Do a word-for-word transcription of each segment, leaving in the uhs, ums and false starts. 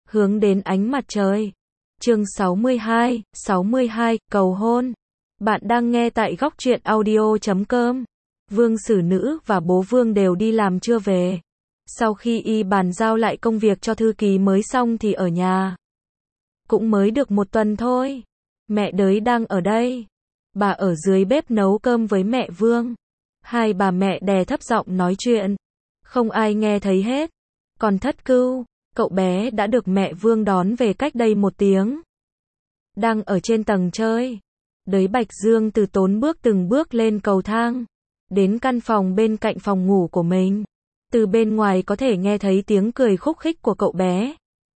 hướng đến ánh mặt trời. Chương sáu mươi hai, sáu mươi hai, cầu hôn. Bạn đang nghe tại góc truyện audio chấm com. Vương Xử Nữ và bố Vương đều đi làm chưa về. Sau khi y bàn giao lại công việc cho thư ký mới xong thì ở nhà. Cũng mới được một tuần thôi. Mẹ Đới đang ở đây. Bà ở dưới bếp nấu cơm với mẹ Vương. Hai bà mẹ đè thấp giọng nói chuyện. Không ai nghe thấy hết. Còn Thất Cưu, cậu bé đã được mẹ Vương đón về cách đây một tiếng. Đang ở trên tầng chơi. Đới Bạch Dương từ tốn bước từng bước lên cầu thang. Đến căn phòng bên cạnh phòng ngủ của mình. Từ bên ngoài có thể nghe thấy tiếng cười khúc khích của cậu bé.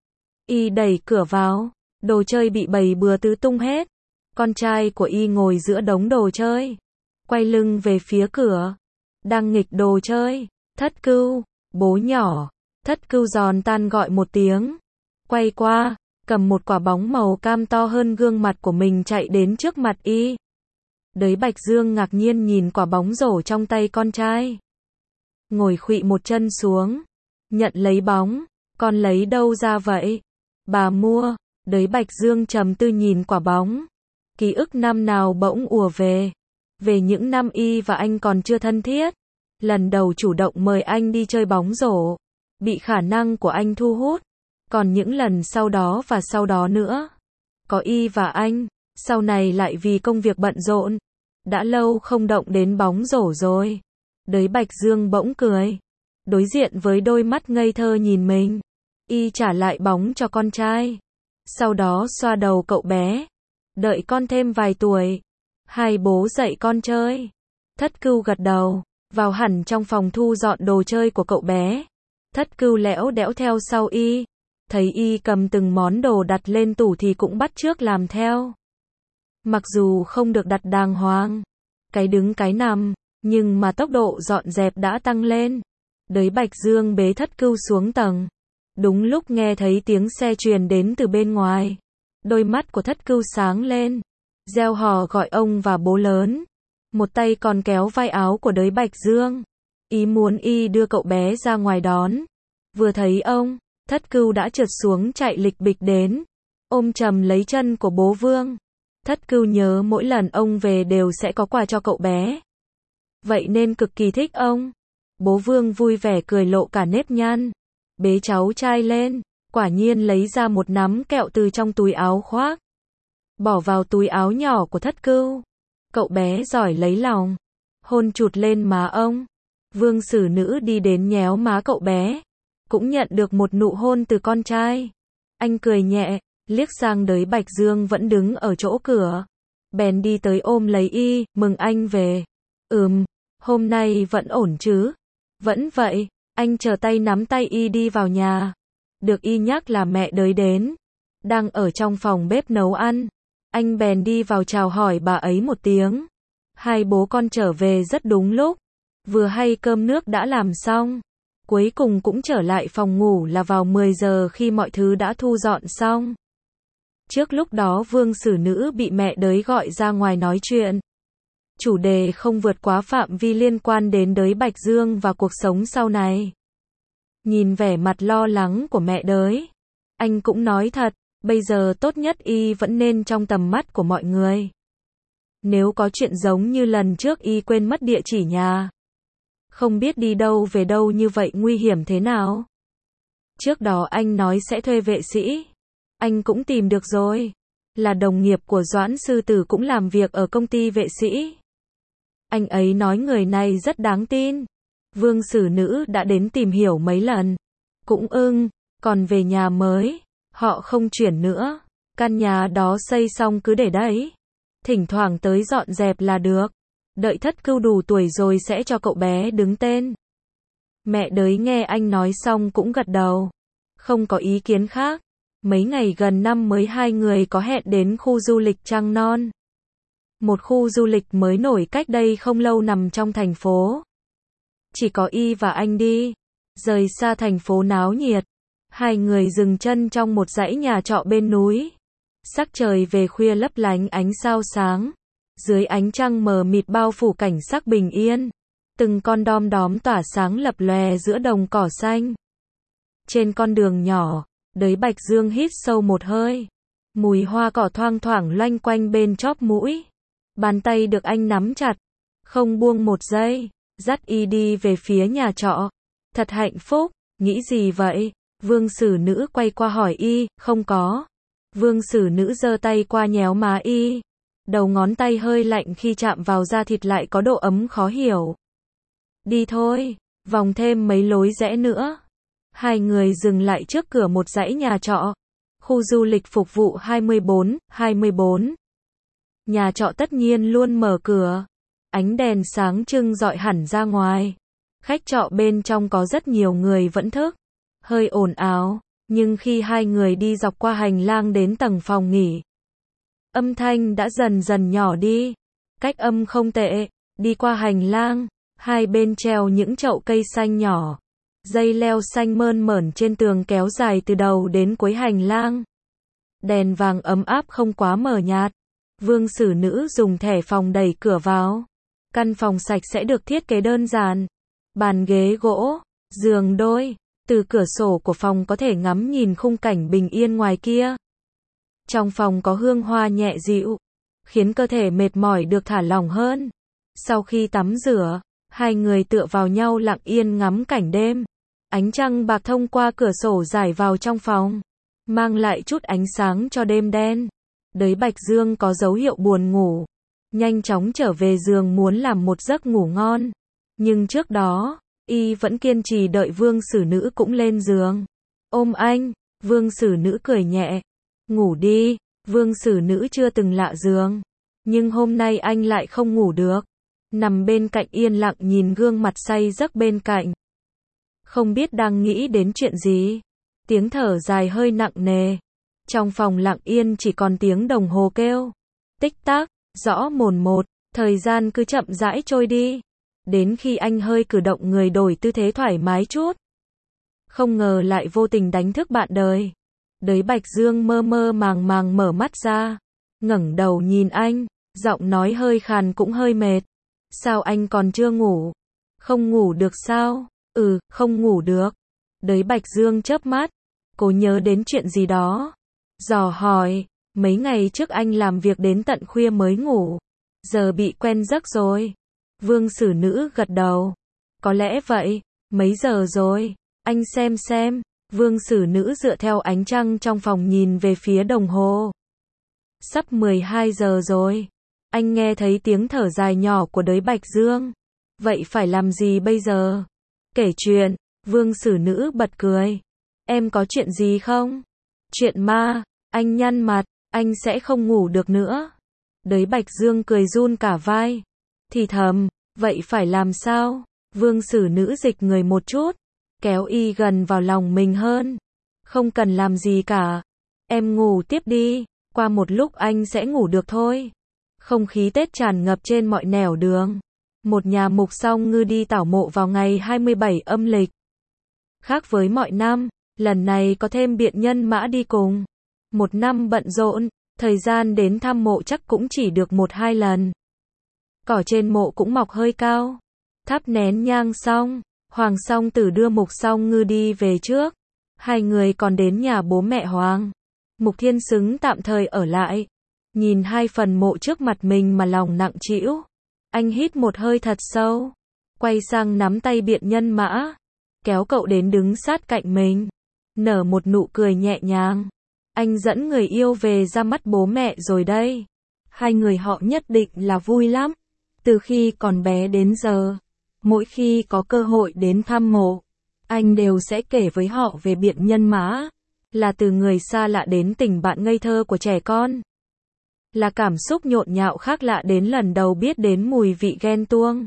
Y đẩy cửa vào. Đồ chơi bị bày bừa tứ tung hết. Con trai của Y ngồi giữa đống đồ chơi. Quay lưng về phía cửa. Đang nghịch đồ chơi. Thất Cưu, bố nhỏ. Thất Cưu giòn tan gọi một tiếng. Quay qua, cầm một quả bóng màu cam to hơn gương mặt của mình chạy đến trước mặt Y. Đới Bạch Dương ngạc nhiên nhìn quả bóng rổ trong tay con trai. Ngồi khuỵu một chân xuống. Nhận lấy bóng. Con lấy đâu ra vậy? Bà mua. Đới Bạch Dương trầm tư nhìn quả bóng. Ký ức năm nào bỗng ùa về. Về những năm Y và anh còn chưa thân thiết. Lần đầu chủ động mời anh đi chơi bóng rổ. Bị khả năng của anh thu hút. Còn những lần sau đó và sau đó nữa. Có Y và anh. Sau này lại vì công việc bận rộn. Đã lâu không động đến bóng rổ rồi. Đới Bạch Dương bỗng cười. Đối diện với đôi mắt ngây thơ nhìn mình. Y trả lại bóng cho con trai. Sau đó xoa đầu cậu bé. Đợi con thêm vài tuổi. Hai bố dạy con chơi. Thất Cưu gật đầu. Vào hẳn trong phòng thu dọn đồ chơi của cậu bé. Thất Cưu lẽo đẽo theo sau Y. Thấy Y cầm từng món đồ đặt lên tủ thì cũng bắt chước làm theo. Mặc dù không được đặt đàng hoàng. Cái đứng cái nằm. Nhưng mà tốc độ dọn dẹp đã tăng lên. Đới Bạch Dương bế Thất Cưu xuống tầng. Đúng lúc nghe thấy tiếng xe truyền đến từ bên ngoài. Đôi mắt của Thất Cưu sáng lên. Reo hò gọi ông và bố lớn. Một tay còn kéo vai áo của Đới Bạch Dương. Ý muốn Y đưa cậu bé ra ngoài đón. Vừa thấy ông, Thất Cưu đã trượt xuống chạy lịch bịch đến. Ôm chầm lấy chân của bố Vương. Thất Cưu nhớ mỗi lần ông về đều sẽ có quà cho cậu bé. Vậy nên cực kỳ thích ông. Bố Vương vui vẻ cười lộ cả nếp nhăn. Bế cháu trai lên. Quả nhiên lấy ra một nắm kẹo từ trong túi áo khoác. Bỏ vào túi áo nhỏ của Thất Cưu. Cậu bé giỏi lấy lòng. Hôn chụt lên má ông. Vương Xử Nữ đi đến nhéo má cậu bé. Cũng nhận được một nụ hôn từ con trai. Anh cười nhẹ, liếc sang Đới Bạch Dương vẫn đứng ở chỗ cửa. Bèn đi tới ôm lấy Y, mừng anh về. Ừm, hôm nay vẫn ổn chứ? Vẫn vậy, anh chờ tay nắm tay Y đi vào nhà. Được Y nhắc là mẹ Đới đến. Đang ở trong phòng bếp nấu ăn. Anh bèn đi vào chào hỏi bà ấy một tiếng. Hai bố con trở về rất đúng lúc. Vừa hay cơm nước đã làm xong. Cuối cùng cũng trở lại phòng ngủ là vào mười giờ khi mọi thứ đã thu dọn xong. Trước lúc đó Vương Xử Nữ bị mẹ Đới gọi ra ngoài nói chuyện. Chủ đề không vượt quá phạm vi liên quan đến Đới Bạch Dương và cuộc sống sau này. Nhìn vẻ mặt lo lắng của mẹ Đới. Anh cũng nói thật, bây giờ tốt nhất Y vẫn nên trong tầm mắt của mọi người. Nếu có chuyện giống như lần trước Y quên mất địa chỉ nhà. Không biết đi đâu về đâu như vậy nguy hiểm thế nào. Trước đó anh nói sẽ thuê vệ sĩ. Anh cũng tìm được rồi. Là đồng nghiệp của Doãn Sư Tử cũng làm việc ở công ty vệ sĩ. Anh ấy nói người này rất đáng tin. Vương Xử Nữ đã đến tìm hiểu mấy lần. Cũng ưng, còn về nhà mới. Họ không chuyển nữa. Căn nhà đó xây xong cứ để đấy. Thỉnh thoảng tới dọn dẹp là được. Đợi Thất Cưu đủ tuổi rồi sẽ cho cậu bé đứng tên. Mẹ Đới nghe anh nói xong cũng gật đầu. Không có ý kiến khác. Mấy ngày gần năm mới hai người có hẹn đến khu du lịch Trăng Non. Một khu du lịch mới nổi cách đây không lâu nằm trong thành phố. Chỉ có Y và anh đi. Rời xa thành phố náo nhiệt. Hai người dừng chân trong một dãy nhà trọ bên núi. Sắc trời về khuya lấp lánh ánh sao sáng. Dưới ánh trăng mờ mịt bao phủ cảnh sắc bình yên. Từng con đom đóm tỏa sáng lập lòe giữa đồng cỏ xanh. Trên con đường nhỏ, Đới Bạch Dương hít sâu một hơi. Mùi hoa cỏ thoang thoảng loanh quanh bên chóp mũi. Bàn tay được anh nắm chặt, không buông một giây, dắt y đi về phía nhà trọ. Thật hạnh phúc, nghĩ gì vậy? Vương Sử Nữ quay qua hỏi y, không có. Vương Sử Nữ giơ tay qua nhéo má y. Đầu ngón tay hơi lạnh khi chạm vào da thịt lại có độ ấm khó hiểu. Đi thôi, vòng thêm mấy lối rẽ nữa. Hai người dừng lại trước cửa một dãy nhà trọ. Khu du lịch phục vụ hai mươi bốn, hai mươi bốn. Nhà trọ tất nhiên luôn mở cửa. Ánh đèn sáng trưng rọi hẳn ra ngoài. Khách trọ bên trong có rất nhiều người vẫn thức. Hơi ồn ào, nhưng khi hai người đi dọc qua hành lang đến tầng phòng nghỉ, âm thanh đã dần dần nhỏ đi. Cách âm không tệ, đi qua hành lang, hai bên treo những chậu cây xanh nhỏ. Dây leo xanh mơn mởn trên tường kéo dài từ đầu đến cuối hành lang. Đèn vàng ấm áp không quá mờ nhạt. Vương Sử Nữ dùng thẻ phòng đẩy cửa vào. Căn phòng sạch sẽ được thiết kế đơn giản. Bàn ghế gỗ, giường đôi. Từ cửa sổ của phòng có thể ngắm nhìn khung cảnh bình yên ngoài kia. Trong phòng có hương hoa nhẹ dịu, khiến cơ thể mệt mỏi được thả lỏng hơn. Sau khi tắm rửa, hai người tựa vào nhau lặng yên ngắm cảnh đêm. Ánh trăng bạc thông qua cửa sổ rải vào trong phòng, mang lại chút ánh sáng cho đêm đen. Đới Bạch Dương có dấu hiệu buồn ngủ, nhanh chóng trở về giường muốn làm một giấc ngủ ngon. Nhưng trước đó, y vẫn kiên trì đợi Vương Sử Nữ cũng lên giường. Ôm anh, Vương Sử Nữ cười nhẹ. Ngủ đi, Vương Sử Nữ chưa từng lạ giường. Nhưng hôm nay anh lại không ngủ được. Nằm bên cạnh yên lặng nhìn gương mặt say giấc bên cạnh. Không biết đang nghĩ đến chuyện gì. Tiếng thở dài hơi nặng nề. Trong phòng lặng yên chỉ còn tiếng đồng hồ kêu. Tích tắc, rõ mồn một, thời gian cứ chậm rãi trôi đi. Đến khi anh hơi cử động người đổi tư thế thoải mái chút. Không ngờ lại vô tình đánh thức bạn đời. Đới Bạch Dương mơ mơ màng màng mở mắt ra. Ngẩng đầu nhìn anh, giọng nói hơi khàn cũng hơi mệt. Sao anh còn chưa ngủ? Không ngủ được sao? Ừ, không ngủ được. Đới Bạch Dương chớp mắt. Cô nhớ đến chuyện gì đó. Dò hỏi, mấy ngày trước anh làm việc đến tận khuya mới ngủ. Giờ bị quen giấc rồi. Vương Sử Nữ gật đầu. Có lẽ vậy, mấy giờ rồi? Anh xem xem. Vương Sử Nữ dựa theo ánh trăng trong phòng nhìn về phía đồng hồ. Sắp mười hai giờ rồi. Anh nghe thấy tiếng thở dài nhỏ của Đới Bạch Dương. Vậy phải làm gì bây giờ? Kể chuyện. Vương Sử Nữ bật cười. Em có chuyện gì không? Chuyện ma. Anh nhăn mặt. Anh sẽ không ngủ được nữa. Đới Bạch Dương cười run cả vai. Thì thầm. Vậy phải làm sao? Vương Sử Nữ dịch người một chút. Kéo y gần vào lòng mình hơn. Không cần làm gì cả. Em ngủ tiếp đi. Qua một lúc anh sẽ ngủ được thôi. Không khí Tết tràn ngập trên mọi nẻo đường. Một nhà mục song ngư đi tảo mộ vào ngày hai mươi bảy âm lịch. Khác với mọi năm, lần này có thêm biện nhân mã đi cùng. Một năm bận rộn, thời gian đến thăm mộ chắc cũng chỉ được một hai lần. Cỏ trên mộ cũng mọc hơi cao. Thắp nén nhang xong, Hoàng Song Tử đưa Mục Song Ngư đi về trước. Hai người còn đến nhà bố mẹ Hoàng. Mục Thiên Xứng tạm thời ở lại. Nhìn hai phần mộ trước mặt mình mà lòng nặng trĩu. Anh hít một hơi thật sâu. Quay sang nắm tay biện nhân mã. Kéo cậu đến đứng sát cạnh mình. Nở một nụ cười nhẹ nhàng. Anh dẫn người yêu về ra mắt bố mẹ rồi đây. Hai người họ nhất định là vui lắm. Từ khi còn bé đến giờ, mỗi khi có cơ hội đến thăm mộ, anh đều sẽ kể với họ về biện nhân mã. Là từ người xa lạ đến tình bạn ngây thơ của trẻ con. Là cảm xúc nhộn nhạo khác lạ đến lần đầu biết đến mùi vị ghen tuông.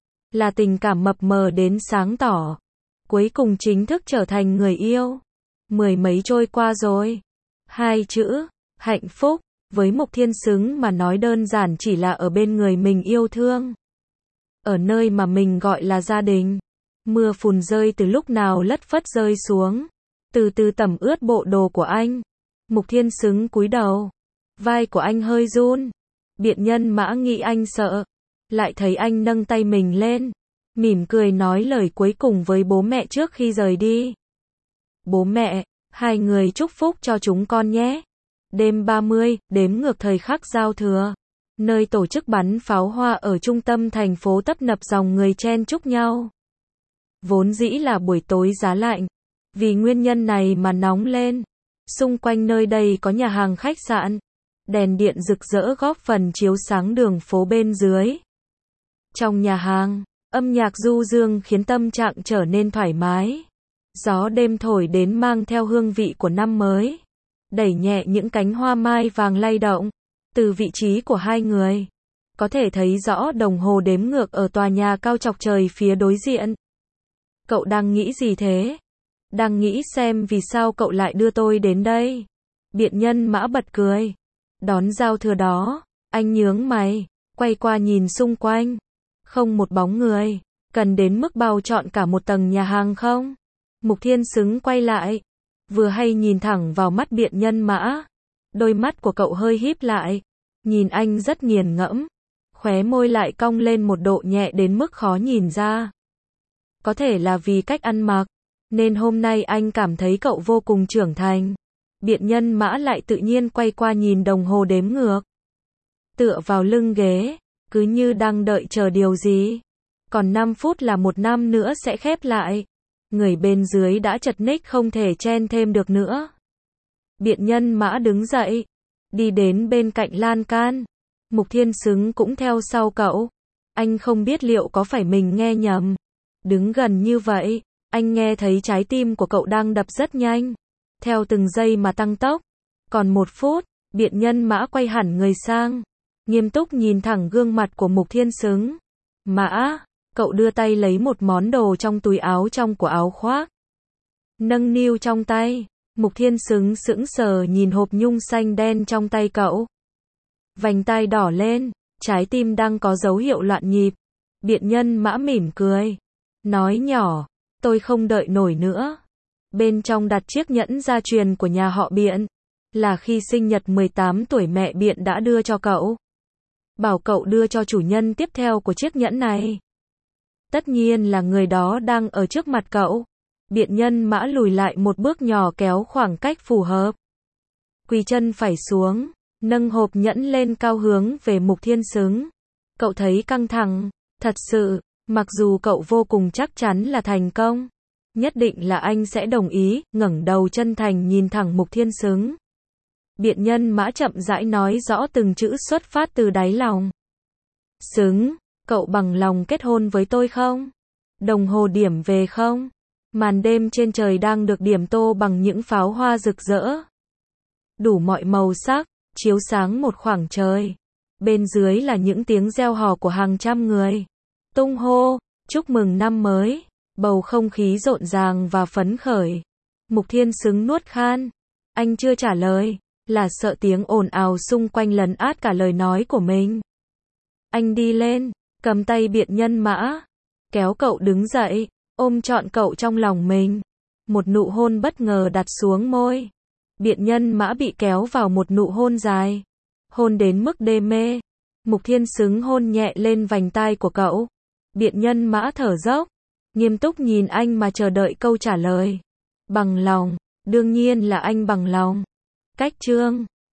Là tình cảm mập mờ đến sáng tỏ. Cuối cùng chính thức trở thành người yêu. Mười mấy trôi qua rồi. Hai chữ, hạnh phúc, với Mục Thiên Xứng mà nói đơn giản chỉ là ở bên người mình yêu thương. Ở nơi mà mình gọi là gia đình. Mưa phùn rơi từ lúc nào lất phất rơi xuống. Từ từ tẩm ướt bộ đồ của anh. Mục Thiên Xứng cúi đầu. Vai của anh hơi run. Biện nhân mã nghĩ anh sợ. Lại thấy anh nâng tay mình lên. Mỉm cười nói lời cuối cùng với bố mẹ trước khi rời đi. Bố mẹ, Hai người chúc phúc cho chúng con nhé. Đêm ba mươi, đếm ngược thời khắc giao thừa. Nơi tổ chức bắn pháo hoa ở trung tâm thành phố tấp nập dòng người chen chúc nhau. Vốn dĩ là buổi tối giá lạnh. Vì nguyên nhân này mà nóng lên. Xung quanh nơi đây có nhà hàng khách sạn. Đèn điện rực rỡ góp phần chiếu sáng đường phố bên dưới. Trong nhà hàng, âm nhạc du dương khiến tâm trạng trở nên thoải mái. Gió đêm thổi đến mang theo hương vị của năm mới. Đẩy nhẹ những cánh hoa mai vàng lay động. Từ vị trí của hai người, có thể thấy rõ đồng hồ đếm ngược ở tòa nhà cao chọc trời phía đối diện. Cậu đang nghĩ gì thế? Đang nghĩ xem vì sao cậu lại đưa tôi đến đây. Biện nhân mã bật cười. Đón giao thừa đó, anh nhướng mày, quay qua nhìn xung quanh. Không một bóng người, cần đến mức bao trọn cả một tầng nhà hàng không? Mục Thiên Xứng quay lại, vừa hay nhìn thẳng vào mắt biện nhân mã. Đôi mắt của cậu hơi híp lại, nhìn anh rất nghiền ngẫm, khóe môi lại cong lên một độ nhẹ đến mức khó nhìn ra. Có thể là vì cách ăn mặc, nên hôm nay anh cảm thấy cậu vô cùng trưởng thành. Biện nhân mã lại tự nhiên quay qua nhìn đồng hồ đếm ngược. Tựa vào lưng ghế, cứ như đang đợi chờ điều gì. Còn năm phút là một năm nữa sẽ khép lại. Người bên dưới đã chật ních không thể chen thêm được nữa. Biện nhân mã đứng dậy, đi đến bên cạnh lan can. Mục Thiên Xứng cũng theo sau cậu. Anh không biết liệu có phải mình nghe nhầm. Đứng gần như vậy, anh nghe thấy trái tim của cậu đang đập rất nhanh. Theo từng giây mà tăng tốc. Còn một phút, biện nhân mã quay hẳn người sang. Nghiêm túc nhìn thẳng gương mặt của Mục Thiên Xứng. Mã, cậu đưa tay lấy một món đồ trong túi áo trong của áo khoác. Nâng niu trong tay. Mục Thiên Xứng sững sờ nhìn hộp nhung xanh đen trong tay cậu. Vành tai đỏ lên, trái tim đang có dấu hiệu loạn nhịp. Biện nhân mã mỉm cười. Nói nhỏ, tôi không đợi nổi nữa. Bên trong đặt chiếc nhẫn gia truyền của nhà họ Biện. Là khi sinh nhật mười tám tuổi mẹ Biện đã đưa cho cậu. Bảo cậu đưa cho chủ nhân tiếp theo của chiếc nhẫn này. Tất nhiên là người đó đang ở trước mặt cậu. Biện nhân mã lùi lại một bước nhỏ kéo khoảng cách phù hợp. Quỳ chân phải xuống, nâng hộp nhẫn lên cao hướng về Mục Thiên Xứng. Cậu thấy căng thẳng, thật sự, mặc dù cậu vô cùng chắc chắn là thành công. Nhất định là anh sẽ đồng ý, ngẩng đầu chân thành nhìn thẳng Mục Thiên Xứng. Biện nhân mã chậm rãi nói rõ từng chữ xuất phát từ đáy lòng. Xứng, cậu bằng lòng kết hôn với tôi không? Đồng hồ điểm về không? Màn đêm trên trời đang được điểm tô bằng những pháo hoa rực rỡ. Đủ mọi màu sắc, chiếu sáng một khoảng trời. Bên dưới là những tiếng reo hò của hàng trăm người. Tung hô, chúc mừng năm mới. Bầu không khí rộn ràng và phấn khởi. Mục Thiên Xứng nuốt khan. Anh chưa trả lời, là sợ tiếng ồn ào xung quanh lấn át cả lời nói của mình. Anh đi lên, cầm tay biện nhân mã, kéo cậu đứng dậy, ôm trọn cậu trong lòng mình. Một nụ hôn bất ngờ đặt xuống môi. Biện nhân mã bị kéo vào một nụ hôn dài. Hôn đến mức đê mê. Mục Thiên Xứng hôn nhẹ lên vành tai của cậu. Biện nhân mã thở dốc, nghiêm túc nhìn anh mà chờ đợi câu trả lời. Bằng lòng, đương nhiên là anh bằng lòng. Cách chương